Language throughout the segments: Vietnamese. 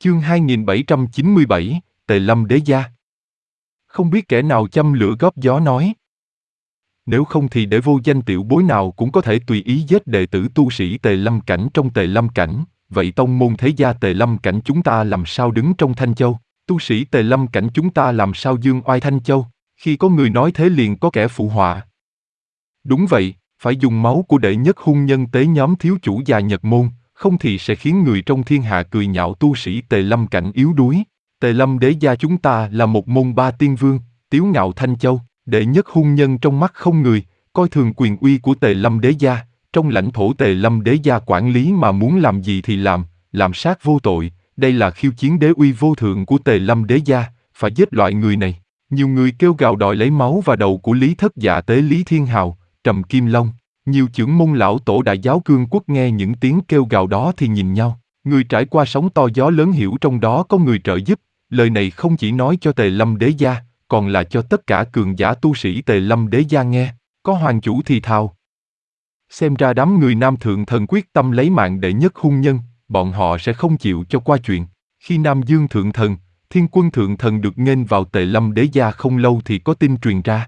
Chương 2797, Tề Lâm Đế Gia. Không biết kẻ nào châm lửa góp gió nói. Nếu không thì để vô danh tiểu bối nào cũng có thể tùy ý giết đệ tử tu sĩ Tề Lâm Cảnh trong Tề Lâm Cảnh, vậy tông môn thế gia Tề Lâm Cảnh chúng ta làm sao đứng trong Thanh Châu, tu sĩ Tề Lâm Cảnh chúng ta làm sao dương oai Thanh Châu, khi có người nói thế liền có kẻ phụ họa. Đúng vậy, phải dùng máu của đệ nhất hung nhân tế nhóm thiếu chủ già Nhật Môn, không thì sẽ khiến người trong thiên hạ cười nhạo tu sĩ Tề Lâm Cảnh yếu đuối. Tề Lâm Đế Gia chúng ta là một môn ba tiên vương, tiếu ngạo Thanh Châu, đệ nhất hung nhân trong mắt không người, coi thường quyền uy của Tề Lâm Đế Gia, trong lãnh thổ Tề Lâm Đế Gia quản lý mà muốn làm gì thì làm sát vô tội, đây là khiêu chiến đế uy vô thượng của Tề Lâm Đế Gia, phải giết loại người này. Nhiều người kêu gào đòi lấy máu và đầu của Lý Thất Dạ tế Lý Thiên Hào, Trầm Kim Long. Nhiều chưởng môn lão tổ Đại Giáo Cương Quốc nghe những tiếng kêu gào đó thì nhìn nhau, người trải qua sóng to gió lớn hiểu trong đó có người trợ giúp, lời này không chỉ nói cho Tề Lâm Đế Gia, còn là cho tất cả cường giả tu sĩ Tề Lâm Đế Gia nghe. Có hoàng chủ thì thào. Xem ra đám người Nam Thượng Thần quyết tâm lấy mạng đệ nhất hung nhân, bọn họ sẽ không chịu cho qua chuyện. Khi Nam Dương Thượng Thần, Thiên Quân Thượng Thần được nghênh vào Tề Lâm Đế Gia không lâu thì có tin truyền ra.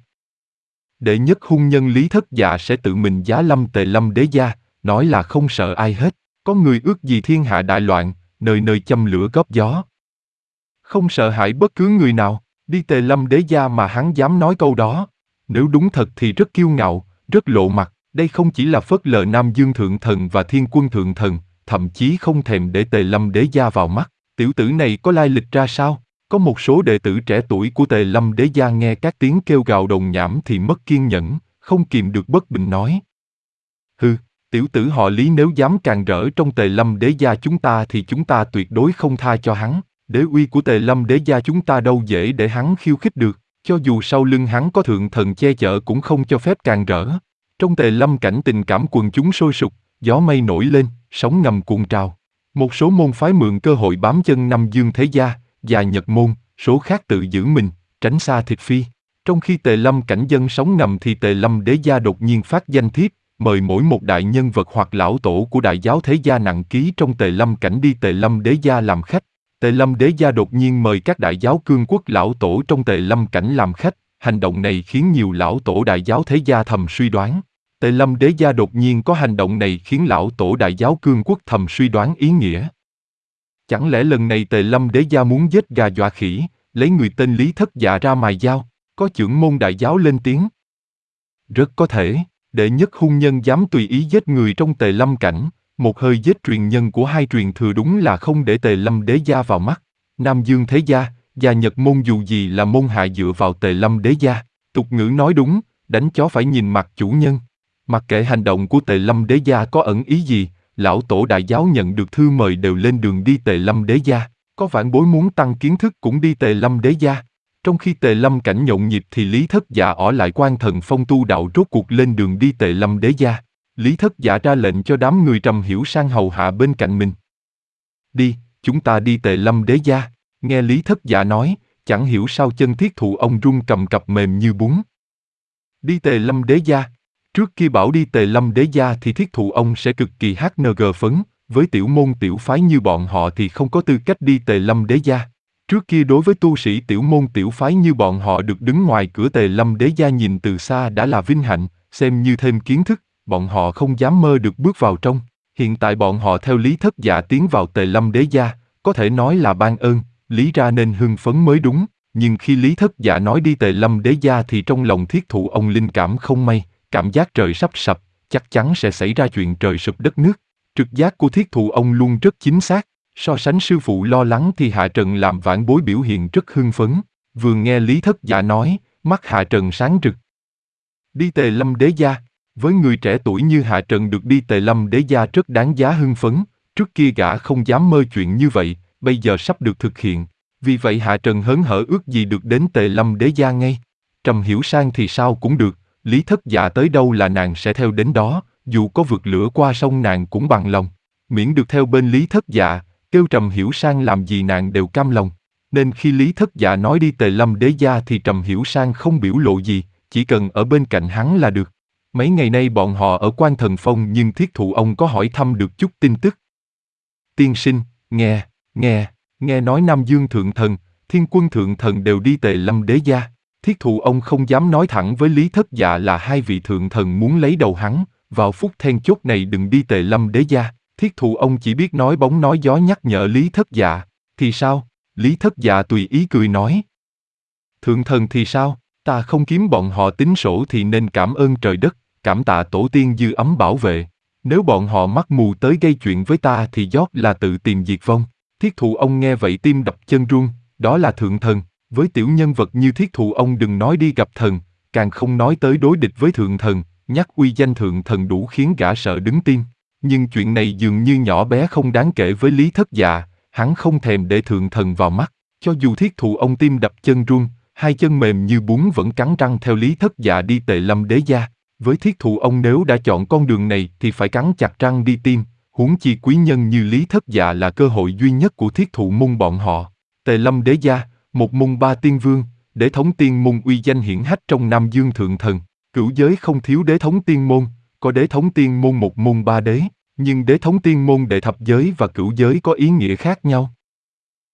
Đệ nhất hung nhân Lý Thất Dạ sẽ tự mình giá lâm Tề Lâm Đế Gia, nói là không sợ ai hết, có người ước gì thiên hạ đại loạn, nơi nơi châm lửa góp gió. Không sợ hãi bất cứ người nào, đi Tề Lâm Đế Gia mà hắn dám nói câu đó. Nếu đúng thật thì rất kiêu ngạo, rất lộ mặt, đây không chỉ là phớt lờ Nam Dương Thượng Thần và Thiên Quân Thượng Thần, thậm chí không thèm để Tề Lâm Đế Gia vào mắt. Tiểu tử này có lai lịch ra sao? Có một số đệ tử trẻ tuổi của Tề Lâm Đế Gia nghe các tiếng kêu gào đồn nhảm thì mất kiên nhẫn, không kìm được bất bình nói. Hừ, tiểu tử họ Lý nếu dám càn rỡ trong Tề Lâm Đế Gia chúng ta thì chúng ta tuyệt đối không tha cho hắn. Đế uy của Tề Lâm Đế Gia chúng ta đâu dễ để hắn khiêu khích được, cho dù sau lưng hắn có thượng thần che chở cũng không cho phép càn rỡ. Trong Tề Lâm cảnh tình cảm quần chúng sôi sục, gió mây nổi lên, sóng ngầm cuộn trào. Một số môn phái mượn cơ hội bám chân Nam Dương Thế Gia, Già Nhật Môn, số khác tự giữ mình, tránh xa thịt phi. Trong khi Tề Lâm cảnh dân sóng ngầm thì Tề Lâm Đế Gia đột nhiên phát danh thiếp, mời mỗi một đại nhân vật hoặc lão tổ của Đại Giáo Thế Gia nặng ký trong Tề Lâm cảnh đi Tề Lâm Đế Gia làm khách. Tề Lâm Đế Gia đột nhiên mời các Đại Giáo Cương Quốc lão tổ trong Tề Lâm cảnh làm khách, hành động này khiến nhiều lão tổ Đại Giáo Thế Gia thầm suy đoán. Tề Lâm Đế Gia đột nhiên có hành động này khiến lão tổ Đại Giáo Cương Quốc thầm suy đoán ý nghĩa. Chẳng lẽ lần này Tề Lâm Đế Gia muốn giết gà dọa khỉ, lấy người tên Lý Thất Dạ ra mài dao? Có chưởng môn Đại Giáo lên tiếng. Rất có thể, đệ nhất hung nhân dám tùy ý giết người trong Tề Lâm cảnh, một hơi giết truyền nhân của hai truyền thừa đúng là không để Tề Lâm Đế Gia vào mắt. Nam Dương Thế Gia, Già Nhật Môn dù gì là môn hạ dựa vào Tề Lâm Đế Gia. Tục ngữ nói đúng, đánh chó phải nhìn mặt chủ nhân. Mặc kệ hành động của Tề Lâm Đế Gia có ẩn ý gì, lão tổ Đại Giáo nhận được thư mời đều lên đường đi Tề Lâm Đế Gia. Có vãn bối muốn tăng kiến thức cũng đi Tề Lâm Đế Gia. Trong khi Tề Lâm cảnh nhộn nhịp thì Lý Thất Dạ ở lại Quan Thần Phong tu đạo rốt cuộc lên đường đi Tề Lâm Đế Gia. Lý Thất Dạ ra lệnh cho đám người Trầm Hiểu Sang hầu hạ bên cạnh mình. Đi, chúng ta đi Tề Lâm Đế Gia. Nghe Lý Thất Dạ nói, chẳng hiểu sao chân thiết thụ ông run cầm cập mềm như bún. Đi Tề Lâm Đế Gia. Trước khi bảo đi Tề Lâm Đế Gia thì thiết thụ ông sẽ cực kỳ HNG phấn, với tiểu môn tiểu phái như bọn họ thì không có tư cách đi Tề Lâm Đế Gia. Trước kia đối với tu sĩ tiểu môn tiểu phái như bọn họ được đứng ngoài cửa Tề Lâm Đế Gia nhìn từ xa đã là vinh hạnh, xem như thêm kiến thức, bọn họ không dám mơ được bước vào trong. Hiện tại bọn họ theo Lý Thất Dạ tiến vào Tề Lâm Đế Gia, có thể nói là ban ơn, lý ra nên hưng phấn mới đúng, nhưng khi Lý Thất Dạ nói đi Tề Lâm Đế Gia thì trong lòng thiết thụ ông linh cảm không may, cảm giác trời sắp sập, chắc chắn sẽ xảy ra chuyện trời sụp đất nước. Trực giác của thiết thụ ông luôn rất chính xác, so sánh sư phụ lo lắng thì Hạ Trần làm vãn bối biểu hiện rất hưng phấn. Vừa nghe Lý Thất Dạ nói, mắt Hạ Trần sáng rực. Đi Tề Lâm Đế Gia, với người trẻ tuổi như Hạ Trần được đi Tề Lâm Đế Gia rất đáng giá hưng phấn, trước kia gã không dám mơ chuyện như vậy, bây giờ sắp được thực hiện. Vì vậy Hạ Trần hớn hở ước gì được đến Tề Lâm Đế Gia ngay. Trầm Hiểu Sang thì sao cũng được, Lý Thất Dạ tới đâu là nàng sẽ theo đến đó, dù có vượt lửa qua sông nàng cũng bằng lòng. Miễn được theo bên Lý Thất Dạ, kêu Trầm Hiểu Sang làm gì nàng đều cam lòng. Nên khi Lý Thất Dạ nói đi Tề Lâm Đế Gia thì Trầm Hiểu Sang không biểu lộ gì, chỉ cần ở bên cạnh hắn là được. Mấy ngày nay bọn họ ở Quan Thần Phong nhưng thiết thụ ông có hỏi thăm được chút tin tức. Tiên sinh, nghe Nghe nói Nam Dương Thượng Thần, Thiên Quân Thượng Thần đều đi Tề Lâm Đế gia. Thiết Thụ ông không dám nói thẳng với Lý Thất Dạ là hai vị thượng thần muốn lấy đầu hắn, vào phút then chốt này đừng đi Tề Lâm Đế gia. Thiết Thụ ông chỉ biết nói bóng nói gió nhắc nhở Lý Thất Dạ. Thì sao? Lý Thất Dạ tùy ý cười nói. Thượng thần thì sao? Ta không kiếm bọn họ tính sổ thì nên cảm ơn trời đất, cảm tạ tổ tiên dư ấm bảo vệ. Nếu bọn họ mắt mù tới gây chuyện với ta thì dót là tự tìm diệt vong. Thiết Thụ ông nghe vậy tim đập chân run, đó là thượng thần. Với tiểu nhân vật như Thiết Thụ ông đừng nói đi gặp thần, càng không nói tới đối địch với thượng thần, nhắc uy danh thượng thần đủ khiến gã sợ đứng tim. Nhưng chuyện này dường như nhỏ bé không đáng kể với Lý Thất Dạ, hắn không thèm để thượng thần vào mắt. Cho dù Thiết Thụ ông tim đập chân run, hai chân mềm như bún vẫn cắn răng theo Lý Thất Dạ đi Tề Lâm Đế gia. Với Thiết Thụ ông nếu đã chọn con đường này thì phải cắn chặt răng đi tim, huống chi quý nhân như Lý Thất Dạ là cơ hội duy nhất của Thiết Thụ môn bọn họ. Tề Lâm Đế gia, một môn ba tiên vương, đế thống tiên môn uy danh hiển hách trong Nam Dương Thượng Thần. Cửu giới không thiếu đế thống tiên môn, có đế thống tiên môn một môn ba đế, nhưng đế thống tiên môn đệ thập giới và cửu giới có ý nghĩa khác nhau.